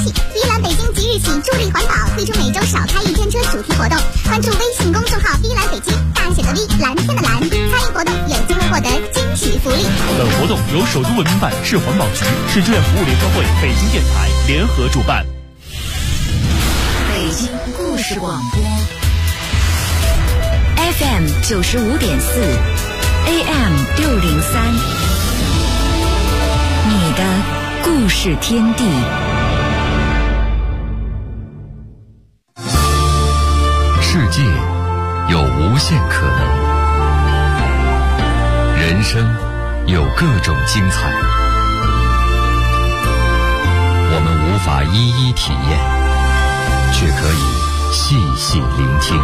气。依兰北京即日起助力环保，推出每周少开一天车主题活动。关注微信公众号“依兰北京”，大写的 V， 蓝天的蓝，参与活动有机会获得惊喜福利。 本活动由首都文明办、市环保局、市志愿服务联合会、北京电台联合主办。 北京故事广播 FM 95.4 AM 603，你的故事天地。 世界有无限可能，人生有各种精彩，我们无法一一体验，却可以细细聆听，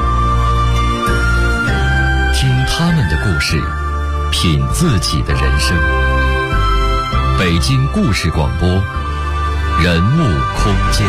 听他们的故事，品自己的人生。北京故事广播，人物空间。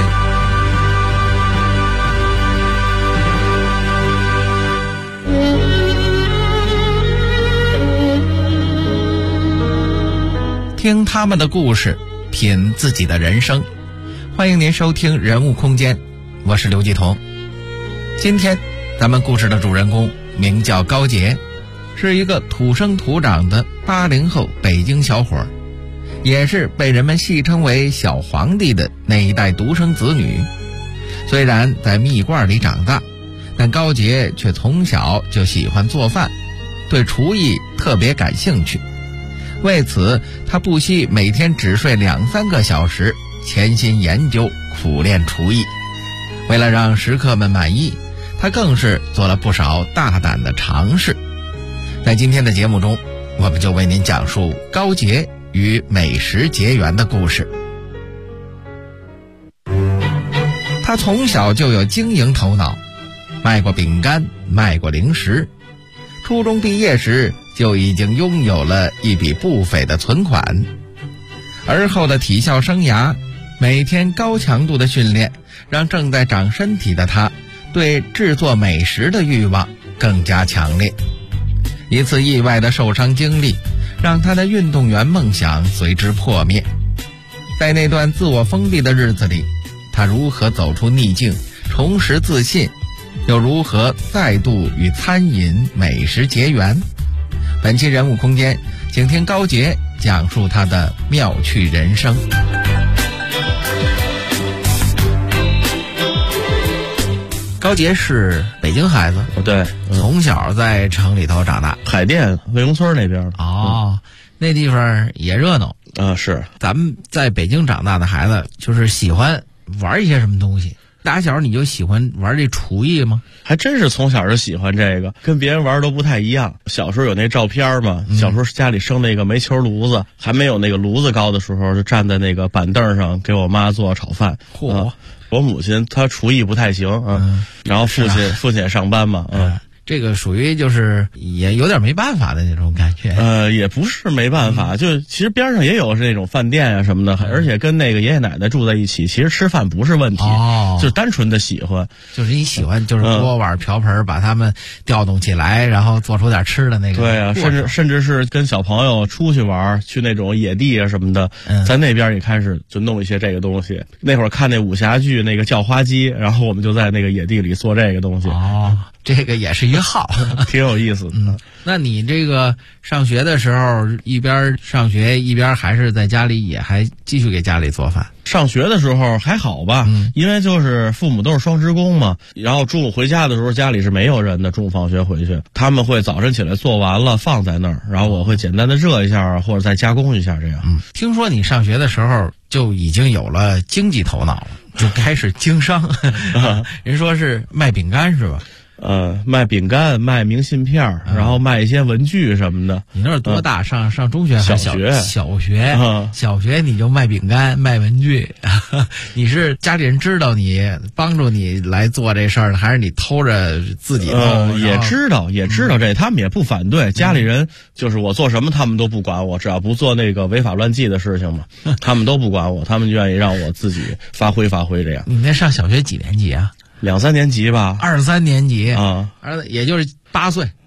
听他们的故事，品自己的人生。欢迎您收听人物空间，我是刘继彤。今天咱们故事的主人公名叫高杰，是一个土生土长的80后北京小伙，也是被人们戏称为小皇帝的那一代独生子女。虽然在蜜罐里长大，但高杰却从小就喜欢做饭，对厨艺特别感兴趣。为此他不惜每天只睡2-3个小时，潜心研究苦练厨艺。为了让食客们满意，他更是做了不少大胆的尝试。在今天的节目中，我们就为您讲述高杰与美食结缘的故事。他从小就有经营头脑，卖过饼干，卖过零食。初中毕业时就已经拥有了一笔不菲的存款。而后的体校生涯，每天高强度的训练，让正在长身体的他对制作美食的欲望更加强烈。一次意外的受伤经历，让他的运动员梦想随之破灭。在那段自我封闭的日子里，他如何走出逆境，重拾自信，又如何再度与餐饮美食结缘？本期人物空间，请听高杰讲述他的妙趣人生。高杰是北京孩子， 对， 从小在城里头长大， 海淀魏公村那边。 那地方也热闹啊。是， 咱们在北京长大的孩子，就是喜欢玩一些什么东西。打小你就喜欢玩这厨艺吗？ 还真是从小就喜欢这个，跟别人玩都不太一样。小时候有那照片嘛，小时候家里生那个煤球炉子，还没有那个炉子高的时候，就站在那个板凳上给我妈做炒饭。我母亲她厨艺不太行啊，然后父亲也上班嘛， 这个属于就是也有点没办法的那种感觉。 也不是没办法，就其实边上也有是那种饭店啊什么的，而且跟那个爷爷奶奶住在一起，其实吃饭不是问题，就是单纯的喜欢， 就是你喜欢就是锅碗瓢盆把他们调动起来，然后做出点吃的那个。 对啊，甚至是跟小朋友出去玩，去那种野地啊什么的，在那边也开始就弄一些这个东西。那会儿看那武侠剧那个叫花鸡，然后我们就在那个野地里做这个东西。 这个也是一号挺有意思的。 那你这个上学的时候，一边上学一边还是在家里也还继续给家里做饭？ 上学的时候还好吧，因为就是父母都是双职工嘛，然后中午回家的时候家里是没有人的，中午放学回去他们会早晨起来做完了放在那儿，然后我会简单的热一下或者再加工一下这样。 听说你上学的时候就已经有了经济头脑了，就开始经商人说是卖饼干是吧？ 卖饼干，卖明信片，然后卖一些文具什么的。 你那是多大？上中学还是小学？小学你就卖饼干、卖文具，你是家里人知道你帮助你来做这事儿呢，还是你偷着自己弄？ 也知道这，他们也不反对。家里人就是我做什么他们都不管我，只要不做那个违法乱纪的事情嘛，他们都不管我，他们愿意让我自己发挥这样。 你那上小学几年级啊？ 2-3年级吧。 2-3年级啊， 也就是8岁。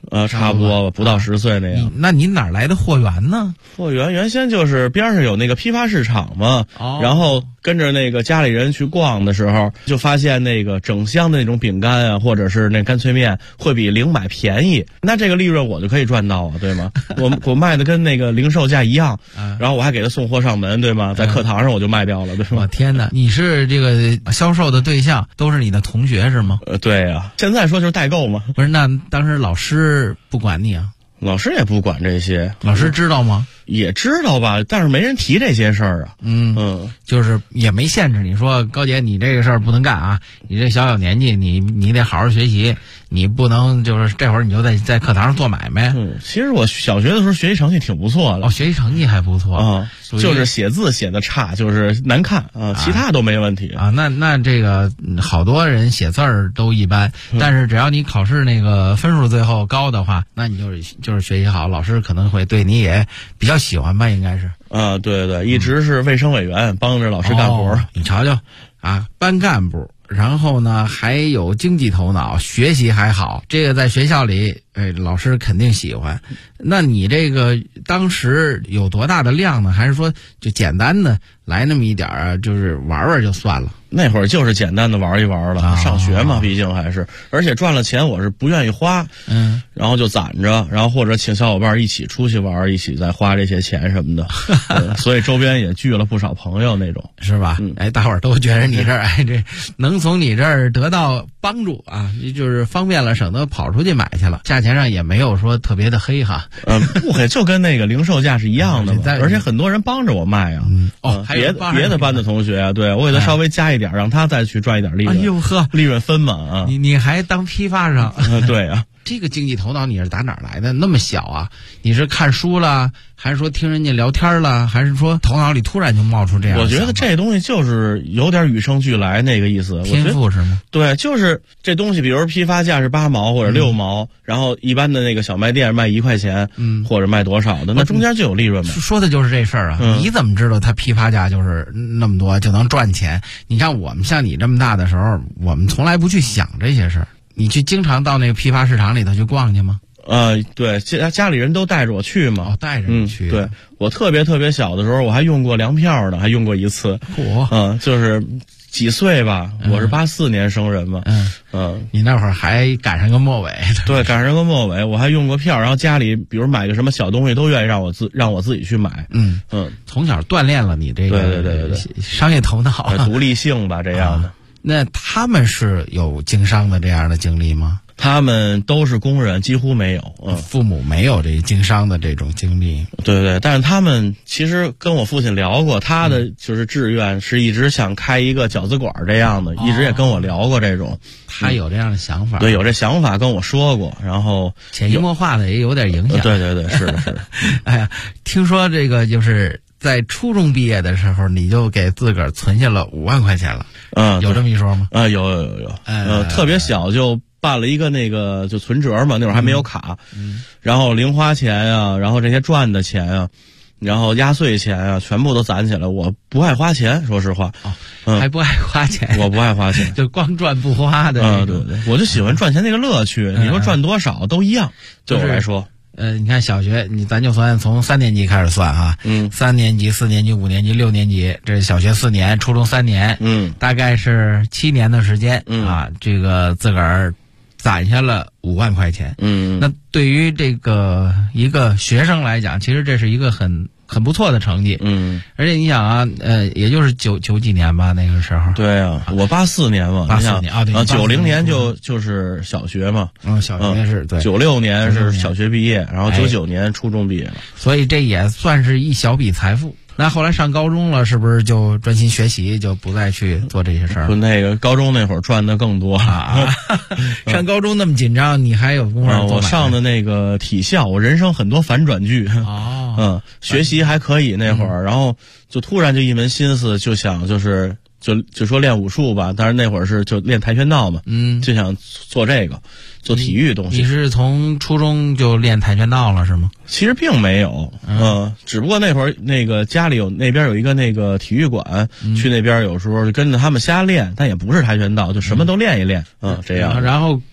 差不多吧，不到10岁那样。 那你哪来的货源呢？ 货源原先就是边上有那个批发市场嘛，然后跟着那个家里人去逛的时候，就发现那个整箱的那种饼干啊，或者是那干脆面会比零买便宜，那这个利润我就可以赚到啊，对吗？我卖的跟那个零售价一样，然后我还给他送货上门，对吗？在课堂上我就卖掉了，对吗？ 我天哪，你是这个销售的对象都是你的同学是吗？ 对啊，现在说就是代购嘛。 不是，那当时老师不管你啊？ 老师也不管这些， 老师知道吗？ 也知道吧，但是没人提这些事儿啊。 就是也没限制你说高姐你这个事儿不能干啊，你这小年纪你得好好学习，你不能就是这会儿你就在课堂上做买卖。 其实我小学的时候学习成绩挺不错的。 哦，学习成绩还不错啊，就是写字写的差，就是难看啊，其他都没问题啊。那这个好多人写字儿都一般，但是只要你考试那个分数最后高的话，那你就是学习好，老师可能会对你也比较喜欢吧，应该是。 对对，一直是卫生委员，帮着老师干活。 你瞧瞧啊，班干部，然后呢还有经济头脑，学习还好，这个在学校里老师肯定喜欢。那你这个当时有多大的量呢？还是说就简单的来那么一点啊，就是玩玩就算了？ 那会儿就是简单的玩一玩了，上学嘛，毕竟还是，而且赚了钱我是不愿意花，然后就攒着，然后或者请小伙伴一起出去玩，一起再花这些钱什么的，所以周边也聚了不少朋友那种， 是吧？大伙儿都觉得你这儿这能从你这儿得到帮助啊，就是方便了，省得跑出去买去了，价钱上也没有说特别的黑哈。 不黑，就跟那个零售价是一样的嘛，而且很多人帮着我卖啊。别的班的同学啊，对我给他稍微加一点，让他再去赚一点利润。 哎呦呵， 利润分嘛啊！ 你还当批发商？ 对啊， 这个经济头脑你是打哪儿来的？那么小啊？你是看书了，还是说听人家聊天了，还是说头脑里突然就冒出这样的？ 我觉得这东西就是有点与生俱来那个意思。 天赋是吗？ 对，就是这东西，比如批发价是8毛或者6毛，然后一般的那个小卖店卖1块钱，或者卖多少的，那中间就有利润嘛。 说的就是这事儿啊！你怎么知道他批发价就是那么多就能赚钱？你看我们像你这么大的时候，我们从来不去想这些事儿。你去经常到那个批发市场里头去逛去吗？ 对，家里人都带着我去嘛。 带着你去。 对，我特别小的时候，我还用过粮票呢，还用过一次。就是几岁吧，我是84年生人嘛。 你那会儿还赶上个末尾。 对，赶上个末尾，我还用过票，然后家里比如买个什么小东西都愿意让我自己去买。 从小锻炼了你这个对商业头脑、 独立性吧，这样的。 那他们是有经商的这样的经历吗？ 他们都是工人，几乎没有。 父母没有这经商的这种经历。 对，但是他们其实跟我父亲聊过，他的就是志愿是一直想开一个饺子馆这样的，一直也跟我聊过这种。 他有这样的想法。 对，有这想法跟我说过，然后潜移默化的也有点影响。 对，是的。 哎呀，听说这个就是在初中毕业的时候，你就给自个儿存下了5万块钱了。有这么一说吗？ 有。特别小就办了一个那个就存折嘛，那会儿还没有卡。然后零花钱啊，然后这些赚的钱啊，然后压岁钱啊，全部都攒起来。我不爱花钱，说实话。 还不爱花钱？ 我不爱花钱， 就光赚不花的。 对，我就喜欢赚钱那个乐趣。你说赚多少都一样，对我来说。 你看小学，咱就算从3年级开始算哈，3年级、4年级、5年级、6年级，这小学4年，初中3年，大概是7年的时间啊，这个自个儿攒下了5万块钱。那对于这个一个学生来讲，其实这是一个很不错的成绩。而且你想啊，也就是九几年吧，那个时候。 对啊，我84年嘛 ，84年啊，对 ，90年就是小学嘛。 小学是对。 96年是小学毕业，然后99年初中毕业了。 所以这也算是一小笔财富。那后来上高中了，是不是就专心学习，就不再去做这些事儿？ 那个高中那会儿赚的更多啊！上高中那么紧张，你还有功夫做？ 我上的那个体校，我人生很多反转剧。学习还可以那会儿，然后就突然就一门心思就想就说练武术吧，但是那会儿是就练跆拳道嘛，就想做这个。做体育东西。 你是从初中就练跆拳道了是吗？ 其实并没有，只不过那会儿那个家里那边有一个那个体育馆，去那边有时候就跟着他们瞎练，但也不是跆拳道，就什么都练一练，这样。 然后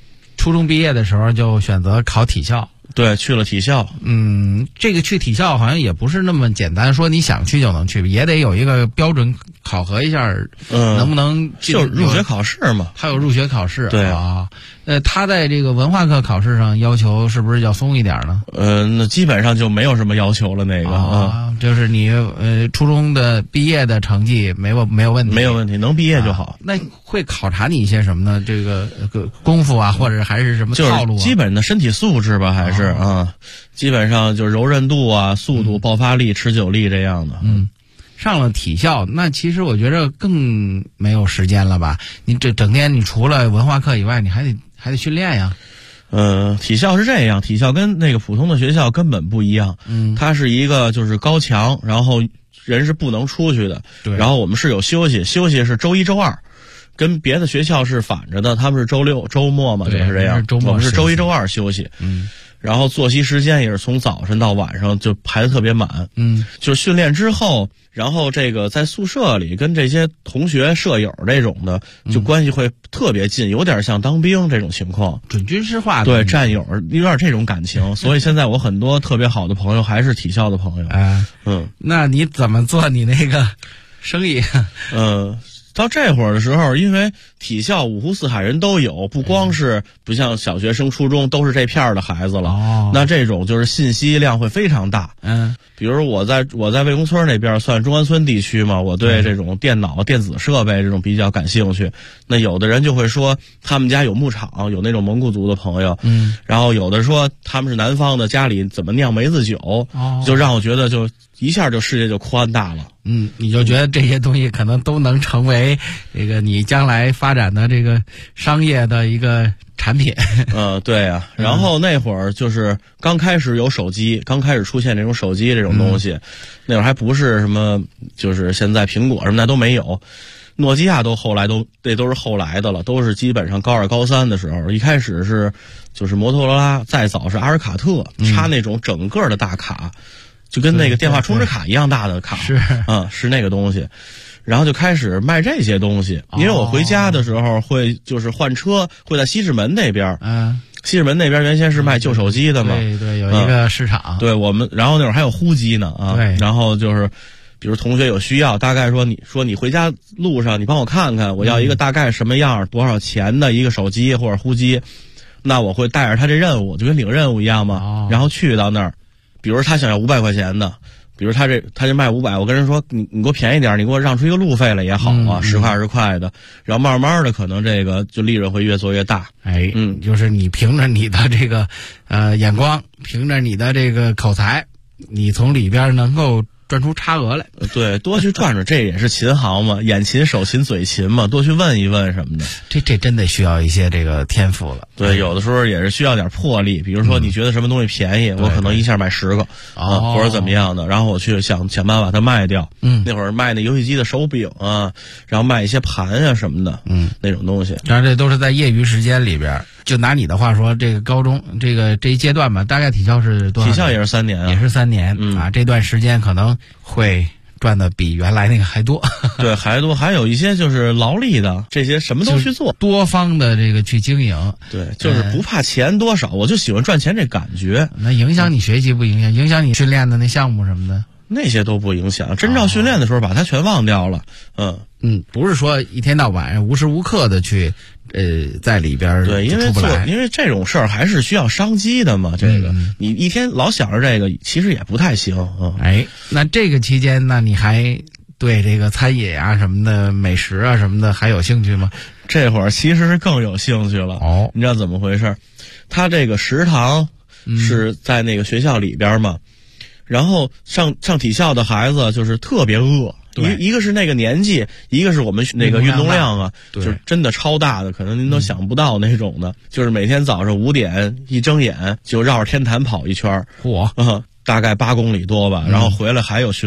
初中毕业的时候就选择考体校。 对，去了体校。 这个去体校好像也不是那么简单，说你想去就能去，也得有一个标准考核一下，能不能就入学考试嘛？ 他有入学考试。 对啊，他在这个文化课考试上要求是不是要松一点呢？ 那基本上就没有什么要求了。那个就是你初中的毕业的成绩没有问题， 没有问题，能毕业就好。 那会考察你一些什么呢？这个功夫啊，或者还是什么套路啊？ 就是基本的身体素质吧，还是基本上就是柔韧度啊、速度、爆发力、持久力这样的。 上了体校，那其实我觉得更没有时间了吧？你这整天你除了文化课以外，你还得训练呀。 体校是这样，体校跟那个普通的学校根本不一样。它是一个就是高墙，然后人是不能出去的。对。然后我们是有休息是周一周二，跟别的学校是反着的，他们是周六周末嘛，就是这样。我们是周一周二休息。然后作息时间也是从早晨到晚上就排得特别满。就是训练之后，然后这个在宿舍里跟这些同学舍友这种的，就关系会特别近，有点像当兵这种情况， 准军事化的。 对，战友有点这种感情。所以现在我很多特别好的朋友还是体校的朋友。 那你怎么做你那个生意？ 到这会儿的时候，因为体校五湖四海人都有，不光是不像小学生、初中都是这片的孩子了。那这种就是信息量会非常大。比如我在魏公村那边算中关村地区嘛，我对这种电脑、电子设备这种比较感兴趣。那有的人就会说他们家有牧场，有那种蒙古族的朋友。然后有的说他们是南方的，家里怎么酿梅子酒，就让我觉得就一下就世界就宽大了。 你就觉得这些东西可能都能成为这个你将来发展的这个商业的一个产品。 对啊。然后那会儿就是刚开始有手机，刚开始出现这种手机这种东西，那会儿还不是什么，就是现在苹果什么的都没有。诺基亚都是后来的了，都是基本上高2高3的时候。一开始是就是摩托罗拉，再早是阿尔卡特，插那种整个的大卡。就跟那个电话充值卡一样大的卡。是那个东西。然后就开始卖这些东西。因为我回家的时候会就是换车，会在西直门那边。西直门那边原先是卖旧手机的嘛。 对，有一个市场。 对，我们然后那会儿还有呼机呢对。 然后就是比如同学有需要，大概说你回家路上你帮我看看，我要一个大概什么样多少钱的一个手机或者呼机，那我会带着他这任务，就跟领任务一样嘛。然后去到那儿，比如他想要500块钱的，比如他就卖500，我跟人说你给我便宜点，你给我让出一个路费来也好啊，10块20块的，然后慢慢的可能这个就利润会越做越大。 就是你凭着你的这个眼光，凭着你的这个口才，你从里边能够赚出差额来。 对，多去转转，这也是琴行嘛，眼勤手勤嘴勤嘛，多去问一问什么的。 这真得需要一些这个天赋了。 对，有的时候也是需要点魄力。比如说你觉得什么东西便宜，我可能一下买10个或者怎么样的，然后我去想办法把它卖掉。那会儿卖那游戏机的手柄啊，然后卖一些盘啊什么的，那种东西。 当然这都是在业余时间里边。就拿你的话说，这个高中这一阶段吧，大概体校是多少年？ 体校也是3年啊， 也是3年这段时间可能会赚的比原来那个还多。 对，还多，还有一些就是劳力的，这些什么都去做， 多方的这个去经营。 对，就是不怕钱多少，我就喜欢赚钱这感觉。 那影响你学习不影响？影响你训练的那项目什么的？ 那些都不影响，真正训练的时候把它全忘掉了。 不是说一天到晚无时无刻的去在里边。 对，因为这种事儿还是需要商机的嘛。这个你一天老想着这个，其实也不太行。 那这个期间呢，你还对这个餐饮啊什么的、美食啊什么的还有兴趣吗？ 这会儿其实是更有兴趣了。你知道怎么回事？他这个食堂是在那个学校里边嘛。然后上体校的孩子就是特别饿，一个是那个年纪，一个是我们那个运动量啊，就是真的超大的，可能您都想不到那种的。就是每天早上5点一睁眼就绕着天坛跑一圈，大概8公里多吧，然后回来还有训练，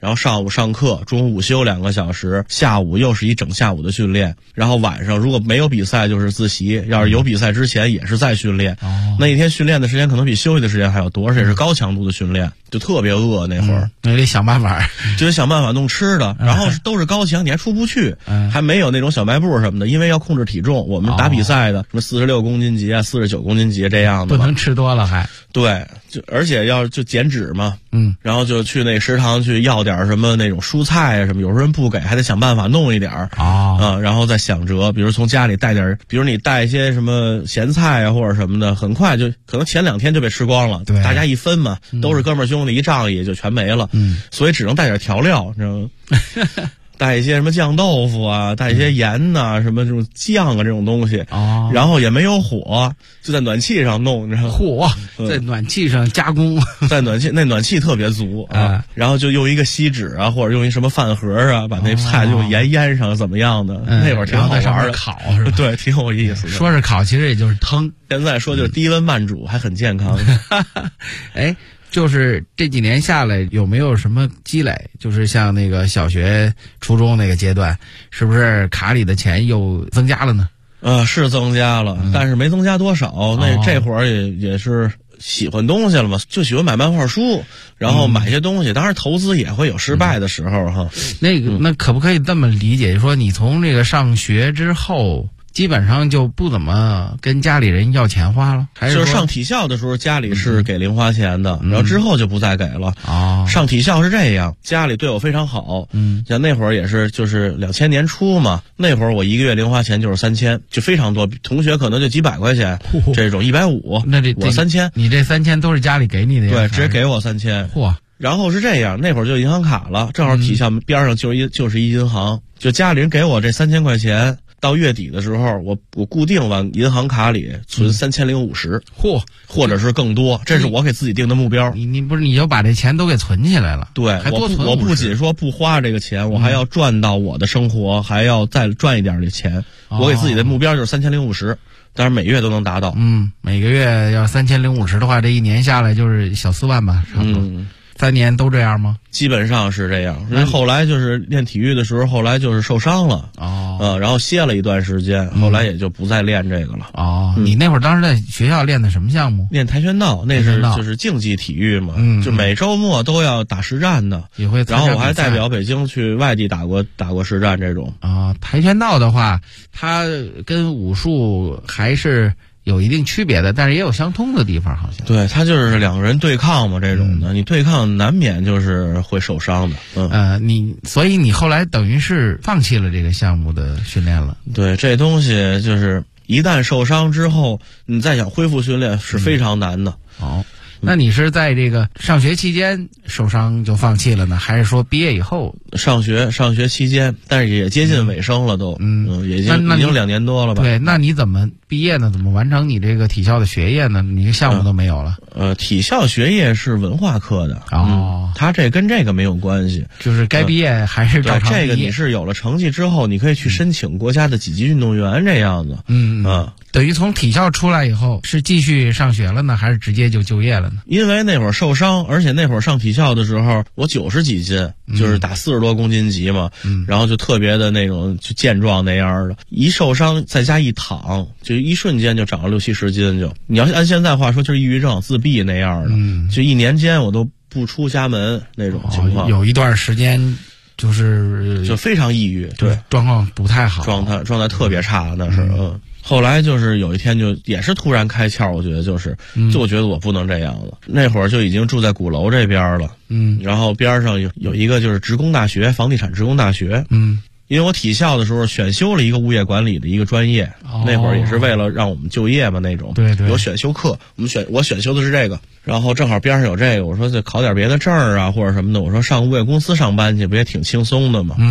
然后上午上课，中午午休2个小时，下午又是一整下午的训练，然后晚上如果没有比赛就是自习，要是有比赛之前也是在训练。那一天训练的时间可能比休息的时间还要多，而且是高强度的训练，就特别饿那会儿。 你得想办法， 就得想办法弄吃的，然后都是高强，你还出不去，还没有那种小卖部什么的，因为要控制体重，我们打比赛的什么46公斤级啊、49公斤级这样的， 不能吃多了还。 对，而且要就减脂嘛，然后就去那食堂去要点什么那种蔬菜啊什么，有时候人不给，还得想办法弄一点然后再想辙，比如从家里带点，比如你带一些什么咸菜啊或者什么的，很快就可能前2天就被吃光了，对，大家一分嘛，都是哥们儿兄弟，一仗义就全没了，所以只能带点调料，你知道吗？带一些什么酱豆腐啊，带一些盐呐、什么这种酱啊这种东西，然后也没有火，就在暖气上弄，你知道吗？ 在暖气上加工， 在暖气特别足啊，然后就用一个锡纸啊，或者用一什么饭盒啊，把那菜就用盐腌上，怎么样的？那会儿挺好玩的， 烤是吧？ 对，挺有意思的。 说是烤，其实也就是腾。 现在说就是低温慢煮，还很健康。 哎。就是这几年下来有没有什么积累？就是像那个小学、初中那个阶段，是不是卡里的钱又增加了呢？ 是增加了，但是没增加多少。那这会儿也是喜欢东西了嘛，就喜欢买漫画书，然后买些东西。当然投资也会有失败的时候哈。 那可不可以这么理解？说你从这个上学之后，基本上就不怎么跟家里人要钱花了，还是就是上体校的时候家里是给零花钱的，然后之后就不再给了。上体校是这样，家里对我非常好。像那会儿也是就是2000年初嘛，那会儿我1个月零花钱就是3000，就非常多，同学可能就几百块钱，这种150， 那我3000， 你这3000都是家里给你的呀？ 对，直接给我3000。 嚯！ 然后是这样，那会儿就银行卡了，正好体校边上就是一银行，就家里人给我这3000块钱。到月底的时候，我固定往银行卡里存3050，或者是更多，这是我给自己定的目标。 你就把这钱都给存起来了？ 对， 还多存我不仅说不花这个钱，我还要赚到我的生活，还要再赚一点的钱。我给自己的目标就是3050，但是每月都能达到。 每个月要3050的话，这一年下来就是小4万吧，差不多。3年都这样吗？ 基本上是这样。后来就是练体育的时候，后来就是受伤了然后歇了一段时间，后来也就不再练这个了。 你那会儿当时在学校练的什么项目？ 练跆拳道，那是就是竞技体育嘛，就每周末都要打实战的， 也会。 然后我还代表北京去外地打过实战这种。 跆拳道的话，它跟武术还是有一定区别的，但是也有相通的地方，好像。 对，他就是2个人对抗嘛，这种的，你对抗难免就是会受伤的。 所以你后来等于是放弃了这个项目的训练了。 对，这东西就是一旦受伤之后，你再想恢复训练是非常难的。 那你是在这个上学期间受伤就放弃了呢，还是说毕业以后？ 上学期间，但是也接近尾声了都。已经2年多了吧。 对，那你怎么毕业呢？怎么完成你这个体校的学业呢？你这项目都没有了。 体校学业是文化课的。他这跟这个没有关系， 就是该毕业还是照常毕业。 这个你是有了成绩之后，你可以去申请国家的几级运动员这样子。 等于从体校出来以后，是继续上学了呢，还是直接就业了呢？ 因为那会儿受伤，而且那会儿上体校的时候，我90几斤，就是打40多公斤级嘛，然后就特别的那种就健壮那样的。一受伤在家一躺，就一瞬间就长了60、70斤就。你要按现在话说，就是抑郁症、自闭那样的。就1年间我都不出家门那种情况。 有一段时间就非常抑郁， 对，状况不太好， 状态特别差，那是后来就是有一天就也是突然开窍，我觉得就觉得我不能这样了。那会儿就已经住在鼓楼这边了，然后边上有一个就是职工大学，房地产职工大学，因为我体校的时候选修了一个物业管理的一个专业，那会儿也是为了让我们就业嘛那种， 对， 有选修课，我选修的是这个，然后正好边上有这个，我说就考点别的证啊或者什么的，我说上物业公司上班去不也挺轻松的嘛，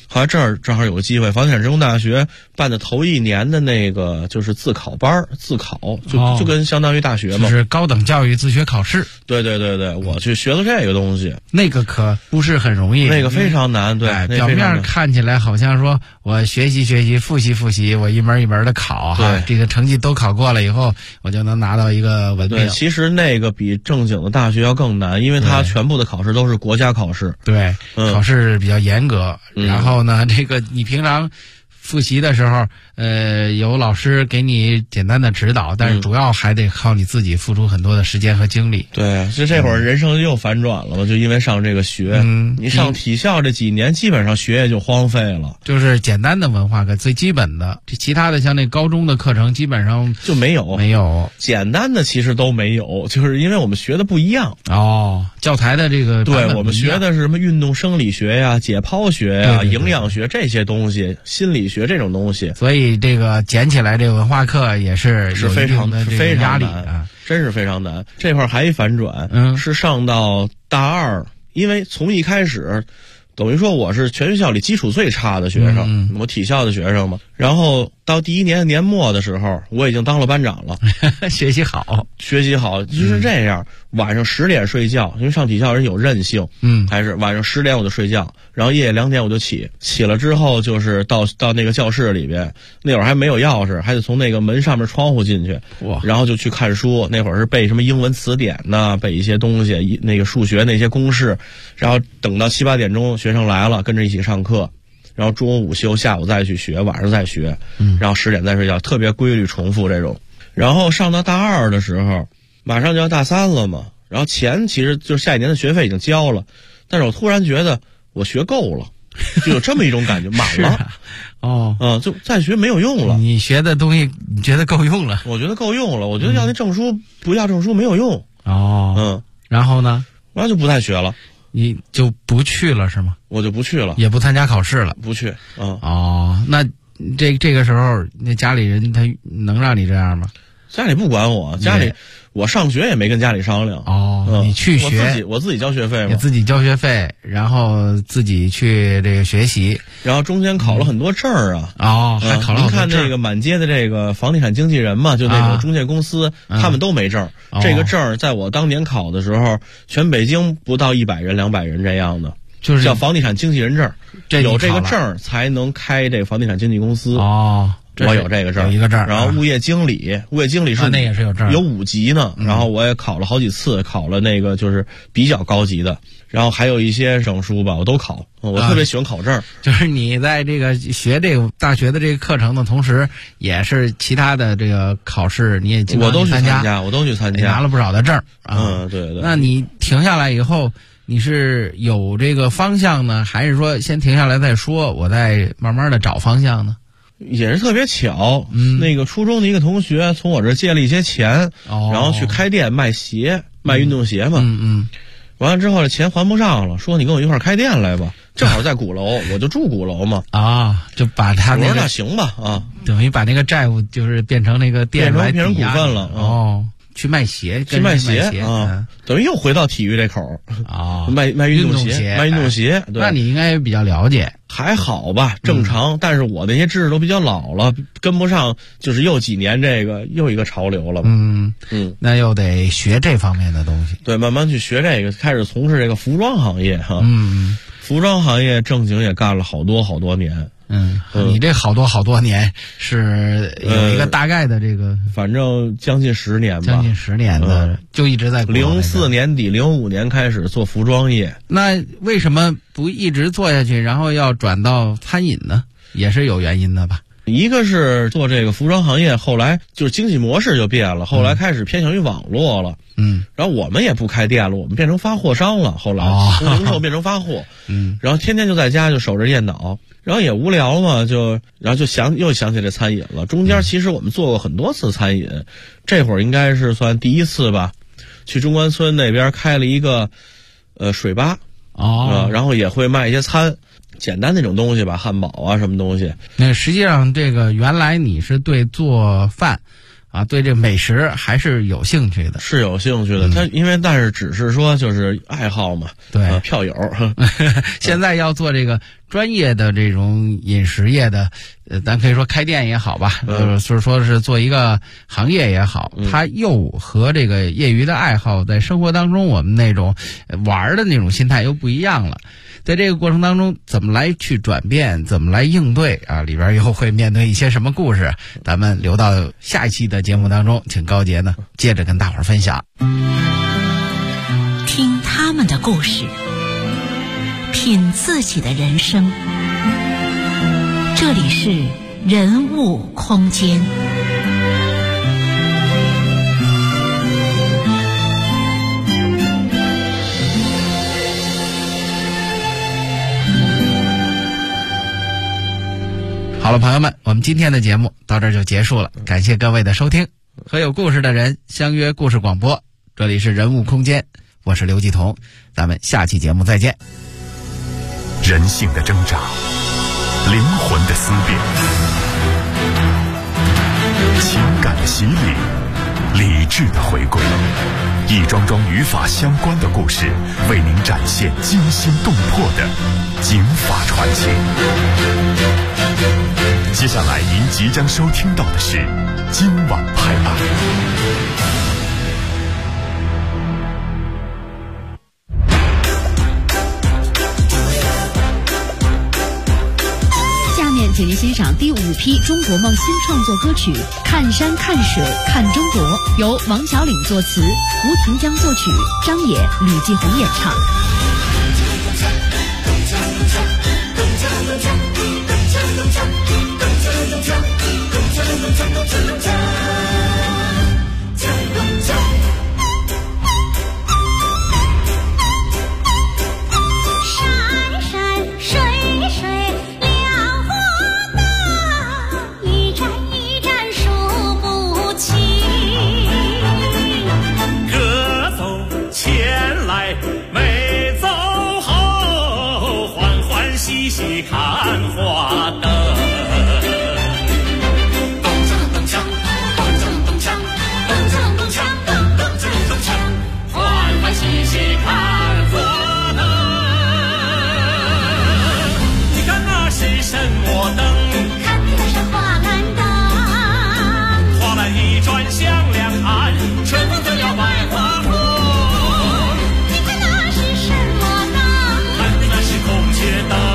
后来这儿正好有个机会，房地产职工大学办的头1年的那个就是自考班，自考就跟相当于大学嘛， 就是高等教育自学考试。 对，我去学了这个东西， 那个可不是很容易， 那个非常难。对， 表面看起来好像说我学习复习，我一门一门的考哈，这个成绩都考过了以后，我就能拿到一个文凭。 对，其实那个比正经的大学要更难，因为它全部的考试都是国家考试。 对，考试比较严格。然后呢，这个你平常复习的时候，有老师给你简单的指导，但是主要还得靠你自己付出很多的时间和精力。 对，就这会儿人生又反转了嘛，就因为上这个学，你上体校这几年，基本上学业就荒废了， 就是简单的文化课最基本的，这其他的像那高中的课程基本上就没有，简单的其实都没有，就是因为我们学的不一样。 教材的这个对，我们学的是什么运动生理学呀、解剖学呀、营养学这些东西，心理学这种东西， 所以这个捡起来这个文化课也是非常压力难，真是非常难。这块还一反转，是上到大2，因为从一开始等于说我是全学校里基础最差的学生，我体校的学生嘛。然后到第1年年末的时候，我已经当了班长了， 学习好， 就是这样。晚上10点睡觉，因为上体校人有韧性，还是晚上10点我就睡觉，然后夜里2点我就起了之后就是到那个教室里边，那会儿还没有钥匙，还得从那个门上面窗户进去，然后就去看书。那会儿是背什么英文词典呐，背一些东西，那个数学那些公式，然后等到7、8点钟学生来了，跟着一起上课。然后中午午休，下午再去学，晚上再学，然后10点再睡觉，特别规律重复这种。然后上到大2的时候，马上就要大3了嘛，然后钱其实就是下一年的学费已经交了，但是我突然觉得我学够了，就有这么一种感觉，满了。就再学没有用了。 你学的东西你觉得够用了？ 我觉得够用了，我觉得要那证书不要证书没有用。 然后呢？ 然后就不再学了。 你就不去了是吗？ 我就不去了， 也不参加考试了， 不去。 那这个时候，那家里人他能让你这样吗？ 家里不管我，家里我上学也没跟家里商量。 你去学， 我自己交学费嘛， 也自己交学费，然后自己去这个学习， 然后中间考了很多证啊。 还考了很多证。 您看那个满街的这个房地产经纪人嘛，就那种中介公司，他们都没证。这个证在我当年考的时候，全北京不到100人、200人这样的， 就是叫房地产经纪人证。有这个证才能开这个房地产经纪公司。我有这个证， 有一个证。 然后物业经理是那也是有证， 有5级呢。然后我也考了好几次，考了那个就是比较高级的。然后还有一些证书吧，我都考。我特别喜欢考证。 就是你在这个学这个大学的这个课程的同时，也是其他的这个考试，你也经常参加。 我都去参加， 拿了不少的证。 对。 那你停下来以后，你是有这个方向呢，还是说先停下来再说，我再慢慢的找方向呢？ 也是特别巧，那个初中的一个同学从我这儿借了一些钱，然后去开店卖鞋，卖运动鞋嘛。完了之后这钱还不上了，说你跟我一块儿开店来吧，正好在鼓楼，我就住鼓楼嘛。 就把他我说那行吧， 等于把那个债务就是变成那个店来变成股份了。 去卖鞋， 等于又回到体育这口卖运动鞋，卖运动鞋。对， 那你应该也比较了解。 还好吧，正常。但是我那些知识都比较老了，跟不上，就是又几年这个又一个潮流了。 那又得学这方面的东西。 对，慢慢去学这个，开始从事这个服装行业哈。服装行业正经也干了好多年。 你这好多年是有一个大概的这个， 反正将近10年吧， 将近10年的，就一直在 04年底05年开始做服装业。 那为什么不一直做下去，然后要转到餐饮呢？也是有原因的吧？ 一个是做这个服装行业，后来就是经济模式就变了，后来开始偏向于网络了。然后我们也不开店了，我们变成发货商了。后来从零售变成发货。然后天天就在家就守着电脑，然后也无聊嘛，然后又想起这餐饮了。中间其实我们做过很多次餐饮，这会儿应该是算第一次吧。去中关村那边开了一个水吧，然后也会卖一些餐。简单那种东西吧，汉堡啊什么东西。 那实际上这个原来你是对做饭啊，对这美食还是有兴趣的， 是有兴趣的。他但是只是说就是爱好嘛， 对， 票友。 现在要做这个专业的这种饮食业的，咱可以说开店也好吧，就是说是做一个行业也好，它又和这个业余的爱好在生活当中我们那种玩的那种心态又不一样了。在这个过程当中，怎么来去转变，怎么来应对啊？里边又会面对一些什么故事？咱们留到下一期的节目当中，请高杰呢接着跟大伙儿分享。 听他们的故事，品自己的人生。这里是人物空间。 好了，朋友们，我们今天的节目到这儿就结束了，感谢各位的收听。和有故事的人相约故事广播，这里是人物空间，我是刘继彤，咱们下期节目再见。 人性的挣扎，灵魂的思辨，情感的洗礼，理智的回归，一桩桩与法相关的故事，为您展现惊心动魄的警法传奇。接下来您即将收听到的是今晚拍案。 下面请您欣赏第5批中国梦新创作歌曲《看山看水看中国》，由王小岭作词，吴庭江作曲，张也、吕继红演唱。 看花灯，咚锵咚锵，咚锵咚锵，咚锵咚锵，咚锵咚锵，欢欢喜喜看花灯。你看那是什么灯？ 看的是花篮灯。 花篮一转向两岸，春风就要百花红。 你看那是什么灯？ 看的那是孔雀灯。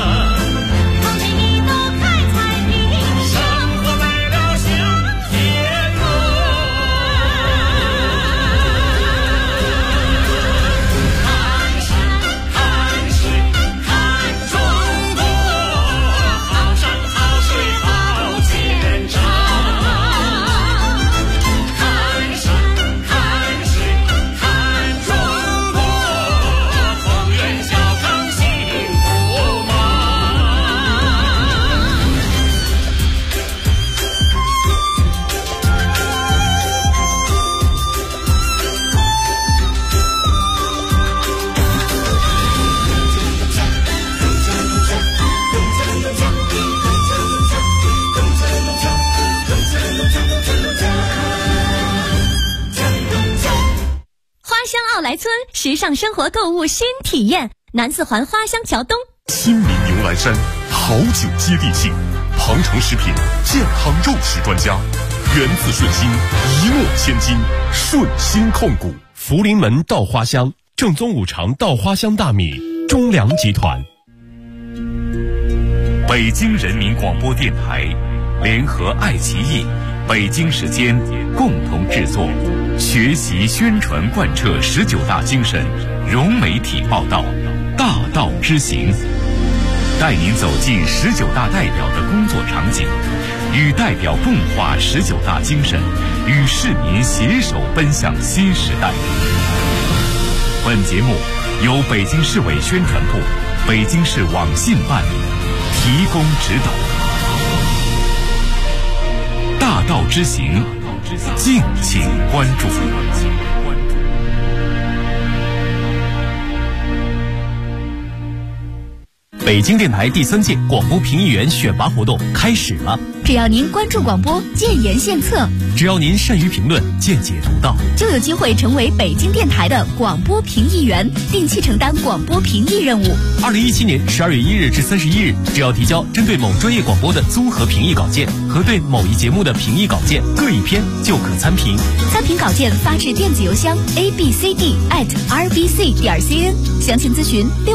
时尚生活购物新体验，南四环花乡桥东。 新民牛栏山好酒接地气，庞城食品健康肉食专家，源自顺心，一诺千金，顺心控股。 福临门稻花香，正宗五常稻花香大米，中粮集团。 北京人民广播电台联合爱奇艺、北京时间共同制作，学习宣传贯彻19大精神，融媒体报道，大道之行，带您走进19大代表的工作场景，与代表共话19大精神，与市民携手奔向新时代。本节目由北京市委宣传部、北京市网信办提供指导。大道之行，敬请关注。 北京电台第3届广播评议员选拔活动开始了。 只要您关注广播，建言献策； 只要您善于评论，见解独到， 就有机会成为北京电台的广播评议员，定期承担广播评议任务。 2017年12月1日至31日，只要提交针对某专业广播的综合评议稿件和对某一节目的评议稿件各1篇，就可参评。 参评稿件发至电子邮箱abcd@rbc.cn，详情咨询